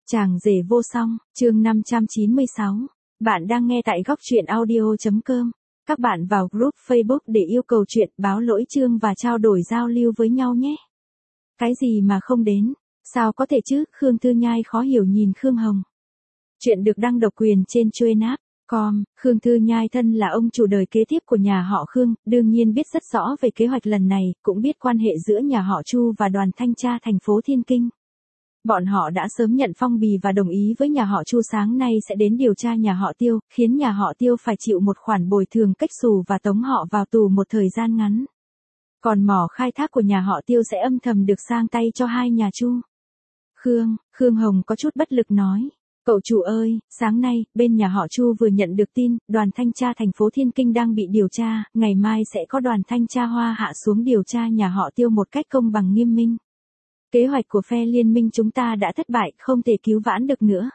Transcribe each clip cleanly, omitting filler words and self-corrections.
Chàng rể vô song, chương 596. Bạn đang nghe tại góc truyện audio.com. Các bạn vào group Facebook để yêu cầu chuyện, báo lỗi chương và trao đổi giao lưu với nhau nhé. Cái gì mà không đến? Sao có thể chứ? Khương Thư Nhai khó hiểu nhìn Khương Hồng. Chuyện được đăng độc quyền trên Chuyenap.com. Khương Thư Nhai thân là ông chủ đời kế tiếp của nhà họ Khương, đương nhiên biết rất rõ về kế hoạch lần này, cũng biết quan hệ giữa nhà họ Chu và đoàn thanh tra thành phố Thiên Kinh. Bọn họ đã sớm nhận phong bì và đồng ý với nhà họ Chu sáng nay sẽ đến điều tra nhà họ Tiêu, khiến nhà họ Tiêu phải chịu một khoản bồi thường cách xù và tống họ vào tù một thời gian ngắn. Còn mỏ khai thác của nhà họ Tiêu sẽ âm thầm được sang tay cho hai nhà Chu. Khương Hồng có chút bất lực nói. Cậu chủ ơi, sáng nay, bên nhà họ Chu vừa nhận được tin, đoàn thanh tra thành phố Thiên Kinh đang bị điều tra, ngày mai sẽ có đoàn thanh tra Hoa Hạ xuống điều tra nhà họ Tiêu một cách công bằng nghiêm minh. Kế hoạch của phe liên minh chúng ta đã thất bại, không thể cứu vãn được nữa.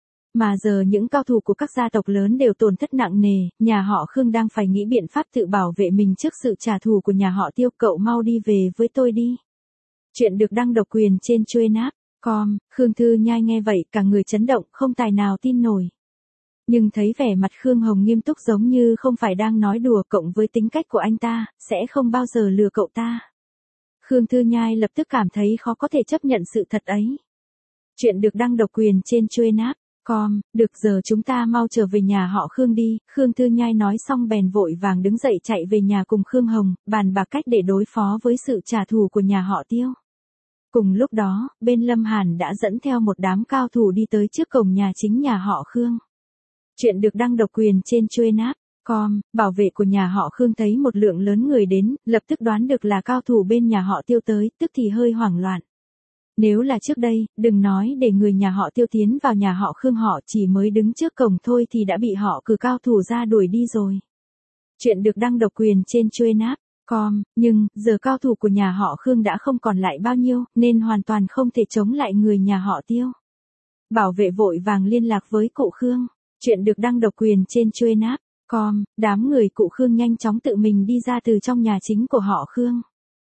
Mà giờ những cao thủ của các gia tộc lớn đều tổn thất nặng nề, nhà họ Khương đang phải nghĩ biện pháp tự bảo vệ mình trước sự trả thù của nhà họ Tiêu. Cậu mau đi về với tôi đi. Chuyện được đăng độc quyền trên Chuyenap.com. Khương Thư Nhai nghe vậy cả người chấn động, không tài nào tin nổi. Nhưng thấy vẻ mặt Khương Hồng nghiêm túc giống như không phải đang nói đùa, cộng với tính cách của anh ta, sẽ không bao giờ lừa cậu ta. Khương Thư Nhai lập tức cảm thấy khó có thể chấp nhận sự thật ấy. Chuyện được đăng độc quyền trên Chuyenap.com. Được, giờ chúng ta mau trở về nhà họ Khương đi. Khương Thư Nhai nói xong bèn vội vàng đứng dậy chạy về nhà cùng Khương Hồng, bàn bạc cách để đối phó với sự trả thù của nhà họ Tiêu. Cùng lúc đó, bên Lâm Hàn đã dẫn theo một đám cao thủ đi tới trước cổng nhà chính nhà họ Khương. Chuyện được đăng độc quyền trên Chuyenap.com. Bảo vệ của nhà họ Khương thấy một lượng lớn người đến, lập tức đoán được là cao thủ bên nhà họ Tiêu tới, tức thì hơi hoảng loạn. Nếu là trước đây, đừng nói để người nhà họ Tiêu tiến vào nhà họ Khương, họ chỉ mới đứng trước cổng thôi thì đã bị họ cử cao thủ ra đuổi đi rồi. Chuyện được đăng độc quyền trên Chuyenap.com. Nhưng, giờ cao thủ của nhà họ Khương đã không còn lại bao nhiêu, nên hoàn toàn không thể chống lại người nhà họ Tiêu. Bảo vệ vội vàng liên lạc với cụ Khương. Chuyện được đăng độc quyền trên Chuyenap.com. Đám người cụ Khương nhanh chóng tự mình đi ra từ trong nhà chính của họ Khương.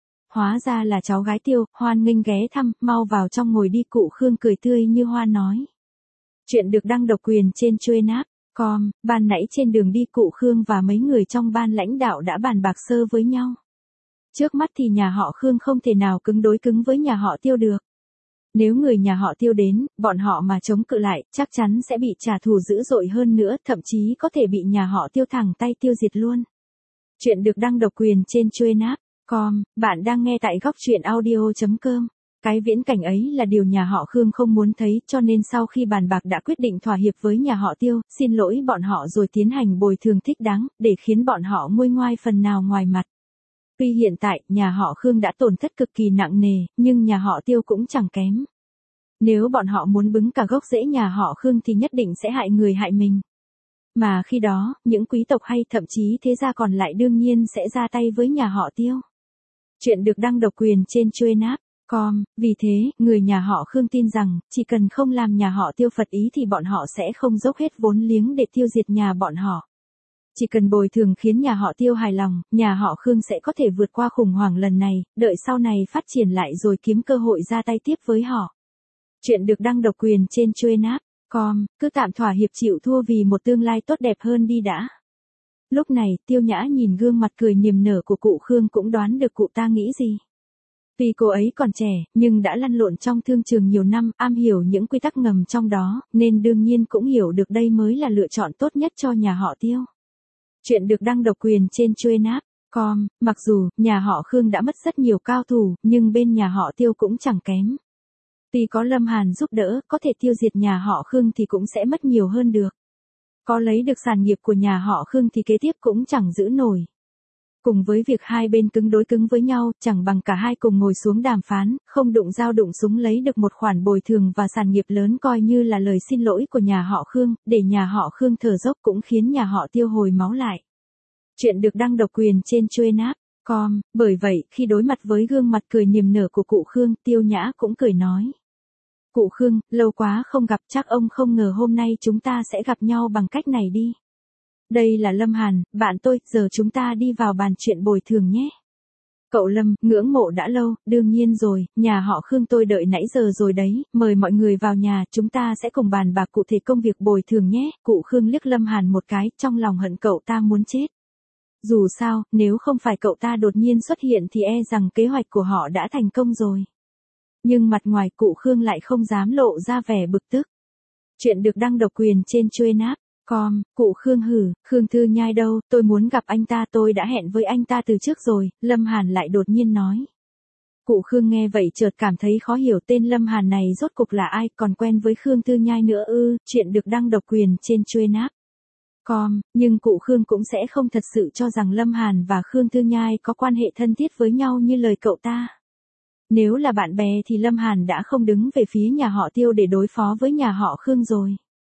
Hóa ra là cháu gái Tiêu, hoan nghênh ghé thăm, mau vào trong ngồi đi. Cụ Khương cười tươi như hoa nói. Chuyện được đăng độc quyền trên Chuyenap.com. Ban nãy trên đường đi cụ Khương và mấy người trong ban lãnh đạo đã bàn bạc sơ với nhau. Trước mắt thì nhà họ Khương không thể nào đối cứng với nhà họ Tiêu được. Nếu người nhà họ Tiêu đến, bọn họ mà chống cự lại, chắc chắn sẽ bị trả thù dữ dội hơn nữa, thậm chí có thể bị nhà họ Tiêu thẳng tay tiêu diệt luôn. Chuyện được đăng độc quyền trên Chuyenap.com. Bạn đang nghe tại góc truyện audio.com. Cái viễn cảnh ấy là điều nhà họ Khương không muốn thấy, cho nên sau khi bàn bạc đã quyết định thỏa hiệp với nhà họ Tiêu, xin lỗi bọn họ rồi tiến hành bồi thường thích đáng, để khiến bọn họ nguôi ngoai phần nào ngoài mặt. Tuy hiện tại, nhà họ Khương đã tổn thất cực kỳ nặng nề, nhưng nhà họ Tiêu cũng chẳng kém. Nếu bọn họ muốn bứng cả gốc rễ nhà họ Khương thì nhất định sẽ hại người hại mình. Mà khi đó, những quý tộc hay thậm chí thế gia còn lại đương nhiên sẽ ra tay với nhà họ Tiêu. Chuyện được đăng độc quyền trên Chuyenap.com. Vì thế, người nhà họ Khương tin rằng, chỉ cần không làm nhà họ Tiêu phật ý thì bọn họ sẽ không dốc hết vốn liếng để tiêu diệt nhà bọn họ. Chỉ cần bồi thường khiến nhà họ Tiêu hài lòng, nhà họ Khương sẽ có thể vượt qua khủng hoảng lần này, đợi sau này phát triển lại rồi kiếm cơ hội ra tay tiếp với họ. Chuyện được đăng độc quyền trên Chuyenap.com. Cứ tạm thỏa hiệp chịu thua vì một tương lai tốt đẹp hơn đi đã. Lúc này, Tiêu Nhã nhìn gương mặt cười niềm nở của cụ Khương cũng đoán được cụ ta nghĩ gì. Vì cô ấy còn trẻ, nhưng đã lăn lộn trong thương trường nhiều năm, am hiểu những quy tắc ngầm trong đó, nên đương nhiên cũng hiểu được đây mới là lựa chọn tốt nhất cho nhà họ Tiêu. Chuyện được đăng độc quyền trên Chuyenap.com. Mặc dù, nhà họ Khương đã mất rất nhiều cao thủ, nhưng bên nhà họ Tiêu cũng chẳng kém. Tuy có Lâm Hàn giúp đỡ, có thể tiêu diệt nhà họ Khương thì cũng sẽ mất nhiều hơn được. Có lấy được sản nghiệp của nhà họ Khương thì kế tiếp cũng chẳng giữ nổi. Cùng với việc hai bên đối cứng với nhau, chẳng bằng cả hai cùng ngồi xuống đàm phán, không đụng dao đụng súng lấy được một khoản bồi thường và sản nghiệp lớn coi như là lời xin lỗi của nhà họ Khương, để nhà họ Khương thở dốc cũng khiến nhà họ Tiêu hồi máu lại. Chuyện được đăng độc quyền trên Chuyenap.com. Bởi vậy, khi đối mặt với gương mặt cười niềm nở của cụ Khương, Tiêu Nhã cũng cười nói. Cụ Khương, lâu quá không gặp, chắc ông không ngờ hôm nay chúng ta sẽ gặp nhau bằng cách này đi. Đây là Lâm Hàn, bạn tôi, giờ chúng ta đi vào bàn chuyện bồi thường nhé. Cậu Lâm, ngưỡng mộ đã lâu, đương nhiên rồi, nhà họ Khương tôi đợi nãy giờ rồi đấy, mời mọi người vào nhà, chúng ta sẽ cùng bàn bạc cụ thể công việc bồi thường nhé. Cụ Khương liếc Lâm Hàn một cái, trong lòng hận cậu ta muốn chết. Dù sao, nếu không phải cậu ta đột nhiên xuất hiện thì e rằng kế hoạch của họ đã thành công rồi. Nhưng mặt ngoài cụ Khương lại không dám lộ ra vẻ bực tức. Chuyện được đăng độc quyền trên Truyện com, cụ Khương hử, Khương Thư Nhai đâu, tôi muốn gặp anh ta, tôi đã hẹn với anh ta từ trước rồi, Lâm Hàn lại đột nhiên nói. Cụ Khương nghe vậy chợt cảm thấy khó hiểu tên Lâm Hàn này rốt cục là ai, còn quen với Khương Thư Nhai nữa ư. Chuyện được đăng độc quyền trên Truyện com, nhưng cụ Khương cũng sẽ không thật sự cho rằng Lâm Hàn và Khương Thư Nhai có quan hệ thân thiết với nhau như lời cậu ta. Nếu là bạn bè thì Lâm Hàn đã không đứng về phía nhà họ Tiêu để đối phó với nhà họ Khương rồi.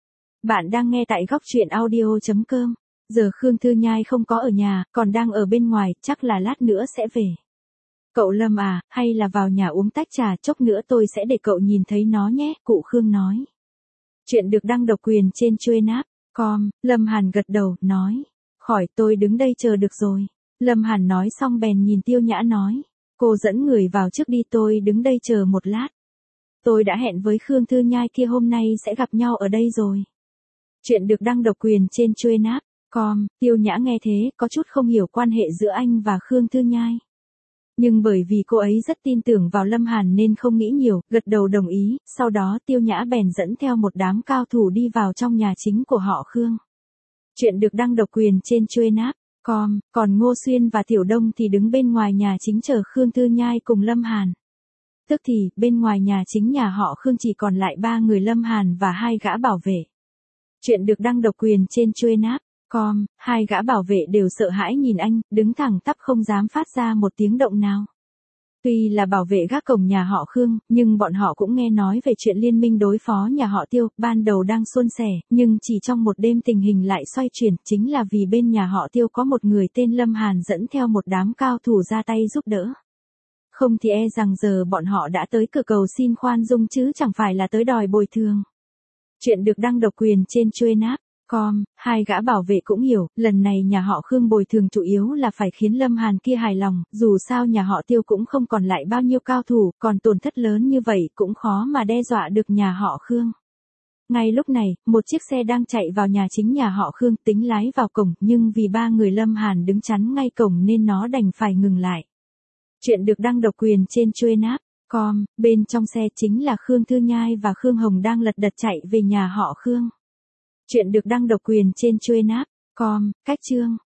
Bạn đang nghe tại góc truyện audio.com. Giờ Khương Thư Nhai không có ở nhà, còn đang ở bên ngoài, chắc là lát nữa sẽ về. Cậu Lâm à, hay là vào nhà uống tách trà, chốc nữa tôi sẽ để cậu nhìn thấy nó nhé, cụ Khương nói. Chuyện được đăng độc quyền trên Truyện com, Lâm Hàn gật đầu, nói. Khỏi, tôi đứng đây chờ được rồi. Lâm Hàn nói xong bèn nhìn Tiêu Nhã nói. Cô dẫn người vào trước đi, tôi đứng đây chờ một lát. Tôi đã hẹn với Khương Thư Nhai kia hôm nay sẽ gặp nhau ở đây rồi. Chuyện được đăng độc quyền trên Truyện com, Tiêu Nhã nghe thế, có chút không hiểu quan hệ giữa anh và Khương Thư Nhai. Nhưng bởi vì cô ấy rất tin tưởng vào Lâm Hàn nên không nghĩ nhiều, gật đầu đồng ý, sau đó Tiêu Nhã bèn dẫn theo một đám cao thủ đi vào trong nhà chính của họ Khương. Chuyện được đăng độc quyền trên Truyện com, còn Ngô Xuyên và Tiểu Đông thì đứng bên ngoài nhà chính chờ Khương Thư Nhai cùng Lâm Hàn. Tức thì, bên ngoài nhà chính nhà họ Khương chỉ còn lại 3 người Lâm Hàn và 2 gã bảo vệ. Chuyện được đăng độc quyền trên Truyện com, 2 gã bảo vệ đều sợ hãi nhìn anh, đứng thẳng tắp không dám phát ra một tiếng động nào. Tuy là bảo vệ gác cổng nhà họ Khương, nhưng bọn họ cũng nghe nói về chuyện liên minh đối phó nhà họ Tiêu, ban đầu đang suôn sẻ, nhưng chỉ trong một đêm tình hình lại xoay chuyển, chính là vì bên nhà họ Tiêu có một người tên Lâm Hàn dẫn theo một đám cao thủ ra tay giúp đỡ. Không thì e rằng giờ bọn họ đã tới cửa cầu xin khoan dung chứ chẳng phải là tới đòi bồi thường. Chuyện được đăng độc quyền trên Truyện com, 2 gã bảo vệ cũng hiểu, lần này nhà họ Khương bồi thường chủ yếu là phải khiến Lâm Hàn kia hài lòng, dù sao nhà họ Tiêu cũng không còn lại bao nhiêu cao thủ, còn tổn thất lớn như vậy cũng khó mà đe dọa được nhà họ Khương. Ngay lúc này, một chiếc xe đang chạy vào nhà chính nhà họ Khương, tính lái vào cổng, nhưng vì 3 người Lâm Hàn đứng chắn ngay cổng nên nó đành phải ngừng lại. Chuyện được đăng độc quyền trên Truyện com, bên trong xe chính là Khương Thư Nhai và Khương Hồng đang lật đật chạy về nhà họ Khương. Chuyện được đăng độc quyền trên Truyện com, cách chương.